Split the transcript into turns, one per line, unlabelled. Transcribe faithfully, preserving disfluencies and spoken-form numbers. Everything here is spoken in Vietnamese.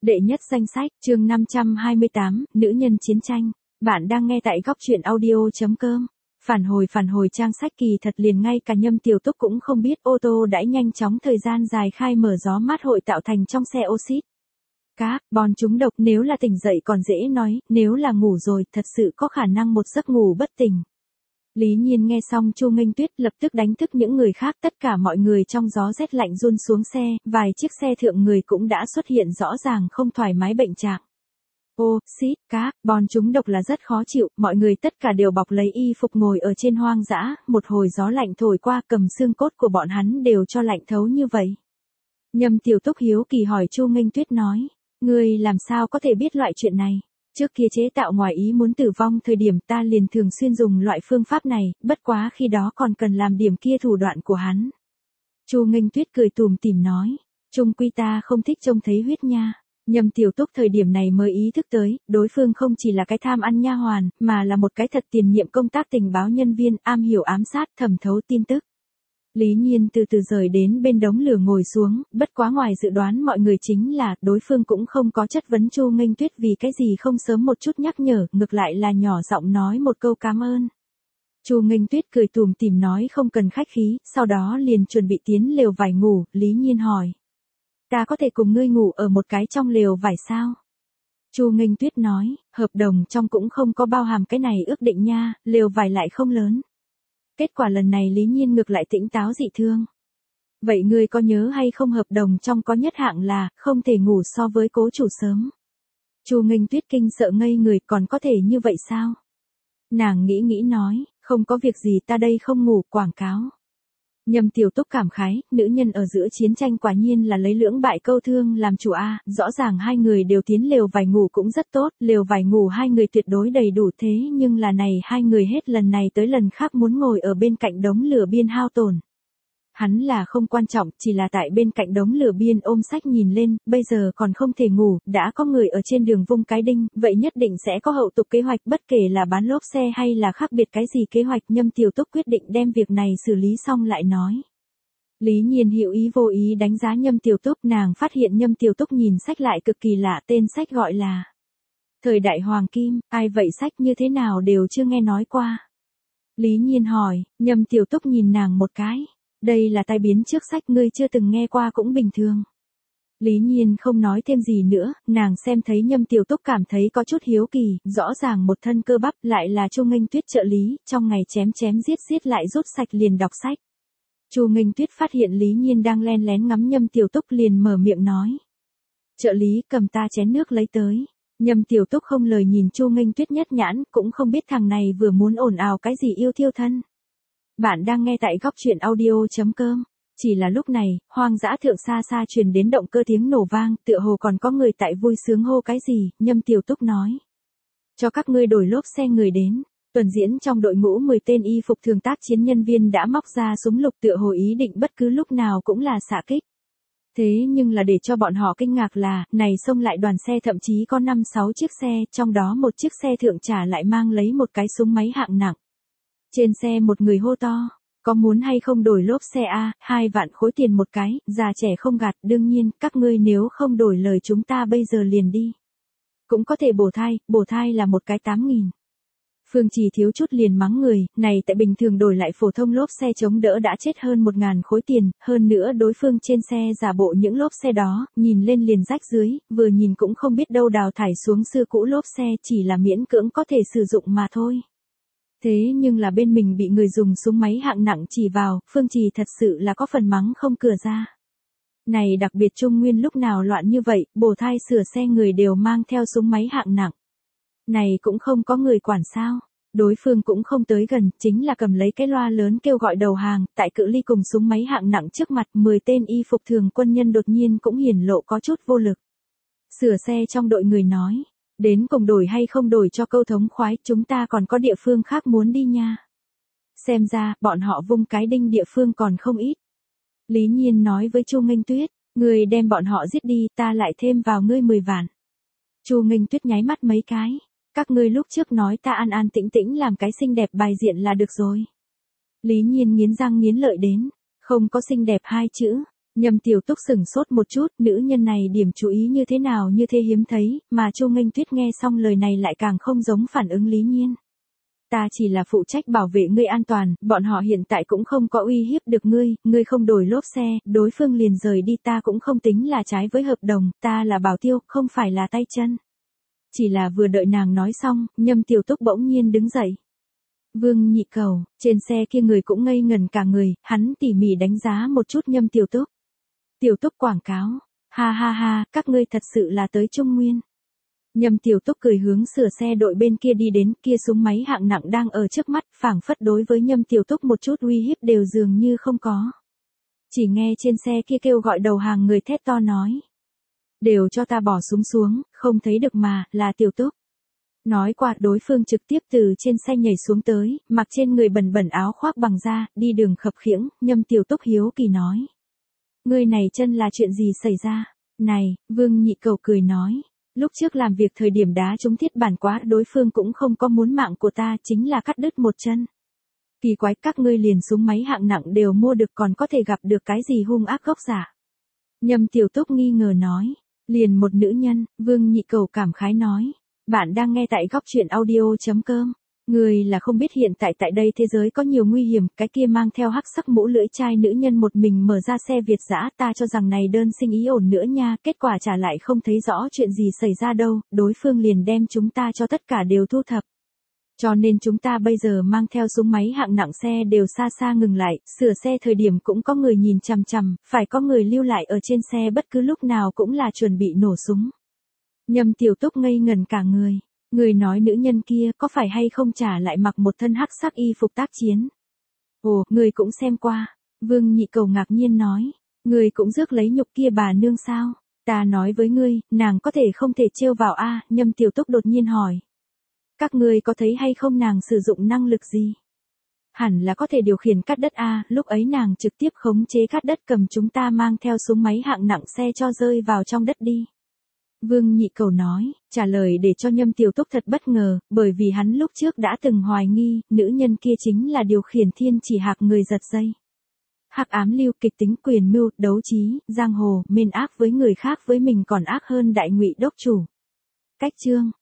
Đệ nhất danh sách, chương năm trăm hai mươi tám, nữ nhân chiến tranh. Bạn đang nghe tại góc truyện audio.com. Phản hồi phản hồi trang sách kỳ thật liền ngay cả Nhâm Tiểu Túc cũng không biết ô tô đã nhanh chóng thời gian dài khai mở gió mát hội tạo thành trong xe oxit. Carbon trúng độc, nếu là tỉnh dậy còn dễ nói, nếu là ngủ rồi thật sự có khả năng một giấc ngủ bất tỉnh. Lý Nhiên nghe xong Chu Nghênh Tuyết lập tức đánh thức những người khác, tất cả mọi người trong gió rét lạnh run xuống xe, vài chiếc xe thượng người cũng đã xuất hiện rõ ràng không thoải mái bệnh trạng. Ô, xít, carbon trúng độc là rất khó chịu, mọi người tất cả đều bọc lấy y phục ngồi ở trên hoang dã, một hồi gió lạnh thổi qua cầm xương cốt của bọn hắn đều cho lạnh thấu như vậy. Nhâm Tiểu Túc hiếu kỳ hỏi Chu Nghênh Tuyết nói, ngươi làm sao có thể biết loại chuyện này? Trước kia chế tạo ngoài ý muốn tử vong thời điểm ta liền thường xuyên dùng loại phương pháp này, bất quá khi đó còn cần làm điểm kia thủ đoạn của hắn. Chu Nghênh Tuyết cười tủm tỉm nói, chung quy ta không thích trông thấy huyết nha. Nhâm Tiểu Túc thời điểm này mới ý thức tới, đối phương không chỉ là cái tham ăn nha hoàn, mà là một cái thật tiền nhiệm công tác tình báo nhân viên, am hiểu ám sát, thẩm thấu tin tức. Lý Nhiên từ từ rời đến bên đống lửa ngồi xuống, bất quá ngoài dự đoán mọi người chính là, đối phương cũng không có chất vấn Chu Nghênh Tuyết vì cái gì không sớm một chút nhắc nhở, ngược lại là nhỏ giọng nói một câu cảm ơn. Chu Nghênh Tuyết cười tủm tỉm nói không cần khách khí, sau đó liền chuẩn bị tiến lều vải ngủ, Lý Nhiên hỏi. Ta có thể cùng ngươi ngủ ở một cái trong lều vải sao? Chu Nghênh Tuyết nói, hợp đồng trong cũng không có bao hàm cái này ước định nha, lều vải lại không lớn. Kết quả lần này Lý Nhiên ngược lại tỉnh táo dị thương. Vậy ngươi có nhớ hay không hợp đồng trong có nhất hạng là, không thể ngủ so với cố chủ sớm. Chu Nghênh Tuyết kinh sợ ngây người, còn có thể như vậy sao? Nàng nghĩ nghĩ nói, không có việc gì, ta đây không ngủ, quảng cáo. Nhâm Tiểu Túc cảm khái, nữ nhân ở giữa chiến tranh quả nhiên là lấy lưỡng bại câu thương làm chủ a, rõ ràng hai người đều tiến lều vải ngủ cũng rất tốt, lều vải ngủ hai người tuyệt đối đầy đủ, thế nhưng là này hai người hết lần này tới lần khác muốn ngồi ở bên cạnh đống lửa biên hao tổn. Hắn là không quan trọng, chỉ là tại bên cạnh đống lửa biên ôm sách nhìn lên, bây giờ còn không thể ngủ, đã có người ở trên đường vung cái đinh, vậy nhất định sẽ có hậu tục kế hoạch, bất kể là bán lốp xe hay là khác biệt cái gì kế hoạch. Nhâm Tiểu Túc quyết định đem việc này xử lý xong lại nói. Lý Nhiên hữu ý vô ý đánh giá Nhâm Tiểu Túc, nàng phát hiện Nhâm Tiểu Túc nhìn sách lại cực kỳ lạ, tên sách gọi là Thời đại Hoàng Kim, ai vậy, sách như thế nào đều chưa nghe nói qua. Lý Nhiên hỏi, Nhâm Tiểu Túc nhìn nàng một cái. Đây là tai biến trước sách, ngươi chưa từng nghe qua cũng bình thường. Lý Nhiên không nói thêm gì nữa, nàng xem thấy Nhâm Tiểu Túc cảm thấy có chút hiếu kỳ, rõ ràng một thân cơ bắp lại là Chu Nghênh Tuyết trợ lý, trong ngày chém chém giết giết lại rút sạch liền đọc sách. Chu Nghênh Tuyết phát hiện Lý Nhiên đang len lén ngắm Nhâm Tiểu Túc liền mở miệng nói. Trợ lý, cầm ta chén nước lấy tới. Nhâm Tiểu Túc không lời nhìn Chu Nghênh Tuyết nhất nhãn, cũng không biết thằng này vừa muốn ồn ào cái gì yêu thiêu thân. Bạn đang nghe tại góc truyện audio.com. Chỉ là lúc này, hoang dã thượng xa xa truyền đến động cơ tiếng nổ vang, tựa hồ còn có người tại vui sướng hô cái gì, Nhâm Tiểu Túc nói. Cho các ngươi đổi lốp xe người đến. Tuần diễn trong đội ngũ mười tên y phục thường tác chiến nhân viên đã móc ra súng lục, tựa hồ ý định bất cứ lúc nào cũng là xạ kích. Thế nhưng là để cho bọn họ kinh ngạc là, này xông lại đoàn xe thậm chí có năm sáu chiếc xe, trong đó một chiếc xe thượng trả lại mang lấy một cái súng máy hạng nặng. Trên xe một người hô to, có muốn hay không đổi lốp xe a, hai vạn khối tiền một cái, già trẻ không gạt, đương nhiên, các ngươi nếu không đổi lời chúng ta bây giờ liền đi. Cũng có thể bổ thai, bổ thai là một cái tám nghìn. Phương Trì thiếu chút liền mắng người, này tại bình thường đổi lại phổ thông lốp xe chống đỡ đã chết hơn một ngàn khối tiền, hơn nữa đối phương trên xe giả bộ những lốp xe đó, nhìn lên liền rách dưới, vừa nhìn cũng không biết đâu đào thải xuống xưa cũ lốp xe, chỉ là miễn cưỡng có thể sử dụng mà thôi. Thế nhưng là bên mình bị người dùng súng máy hạng nặng chỉ vào, Phương Trì thật sự là có phần mắng không cửa ra. Này đặc biệt Trung Nguyên lúc nào loạn như vậy, bổ thai sửa xe người đều mang theo súng máy hạng nặng. Này cũng không có người quản sao, đối phương cũng không tới gần, chính là cầm lấy cái loa lớn kêu gọi đầu hàng, tại cự ly cùng súng máy hạng nặng trước mặt, mười tên y phục thường quân nhân đột nhiên cũng hiển lộ có chút vô lực. Sửa xe trong đội người nói. Đến cùng đổi hay không đổi cho câu thống khoái, chúng ta còn có địa phương khác muốn đi nha. Xem ra, bọn họ vung cái đinh địa phương còn không ít. Lý Nhiên nói với Chu Nghênh Tuyết, ngươi đem bọn họ giết đi, ta lại thêm vào ngươi mười vạn. Chu Nghênh Tuyết nháy mắt mấy cái, các ngươi lúc trước nói ta an an tĩnh tĩnh làm cái xinh đẹp bài diện là được rồi. Lý Nhiên nghiến răng nghiến lợi đến, không có xinh đẹp hai chữ, Nhâm Tiểu Túc sửng sốt một chút, nữ nhân này điểm chú ý như thế nào như thế hiếm thấy, mà Chu Nghênh Tuyết nghe xong lời này lại càng không giống phản ứng lý nhiên. Ta chỉ là phụ trách bảo vệ ngươi an toàn, bọn họ hiện tại cũng không có uy hiếp được ngươi, ngươi không đổi lốp xe, đối phương liền rời đi ta cũng không tính là trái với hợp đồng, ta là bảo tiêu, không phải là tay chân. Chỉ là vừa đợi nàng nói xong, Nhâm Tiểu Túc bỗng nhiên đứng dậy. Vương Nhị Cầu, trên xe kia người cũng ngây ngần cả người, hắn tỉ mỉ đánh giá một chút Nhâm Tiểu Túc. Tiểu Túc quảng cáo, ha ha ha, các ngươi thật sự là tới Trung Nguyên. Nhâm Tiểu Túc cười hướng sửa xe đội bên kia đi đến, kia súng máy hạng nặng đang ở trước mắt, phảng phất đối với Nhâm Tiểu Túc một chút uy hiếp đều dường như không có. Chỉ nghe trên xe kia kêu gọi đầu hàng người thét to nói. Đều cho ta bỏ súng xuống, không thấy được mà, là Tiểu Túc. Nói qua đối phương trực tiếp từ trên xe nhảy xuống tới, mặc trên người bẩn bẩn áo khoác bằng da, đi đường khập khiễng, Nhâm Tiểu Túc hiếu kỳ nói. Người này chân là chuyện gì xảy ra? Này, Vương Nhị Cầu cười nói. Lúc trước làm việc thời điểm đá trúng thiết bản quá, đối phương cũng không có muốn mạng của ta, chính là cắt đứt một chân. Kỳ quái, các ngươi liền súng máy hạng nặng đều mua được, còn có thể gặp được cái gì hung ác gốc giả. Nhâm Tiểu Túc nghi ngờ nói. Liền một nữ nhân, Vương Nhị Cầu cảm khái nói. Bạn đang nghe tại góc truyện audio chấm com. Người là không biết hiện tại tại đây thế giới có nhiều nguy hiểm, cái kia mang theo hắc sắc mũ lưỡi chai nữ nhân một mình mở ra xe Việt dã, ta cho rằng này đơn sinh ý ổn nữa nha, kết quả trả lại không thấy rõ chuyện gì xảy ra đâu, đối phương liền đem chúng ta cho tất cả đều thu thập. Cho nên chúng ta bây giờ mang theo súng máy hạng nặng xe đều xa xa ngừng lại, sửa xe thời điểm cũng có người nhìn chằm chằm, phải có người lưu lại ở trên xe bất cứ lúc nào cũng là chuẩn bị nổ súng. Nhâm Tiểu Túc ngây ngần cả người. Người nói nữ nhân kia có phải hay không trả lại mặc một thân hắc sắc y phục tác chiến. Ồ, người cũng xem qua. Vương Nhị Cầu ngạc nhiên nói. Người cũng rước lấy nhục kia bà nương sao? Ta nói với ngươi, nàng có thể không thể trêu vào a? Nhâm Tiểu Túc đột nhiên hỏi. Các ngươi có thấy hay không nàng sử dụng năng lực gì? Hẳn là có thể điều khiển cắt đất a, lúc ấy nàng trực tiếp khống chế cắt đất cầm chúng ta mang theo súng máy hạng nặng xe cho rơi vào trong đất đi. Vương Nhị Cầu nói, trả lời để cho Nhâm Tiểu Túc thật bất ngờ, bởi vì hắn lúc trước đã từng hoài nghi, nữ nhân kia chính là điều khiển thiên chỉ hạc người giật dây. Hắc ám lưu, kịch tính, quyền mưu, đấu trí, giang hồ, mên ác với người khác với mình còn ác hơn đại ngụy đốc chủ. Cách chương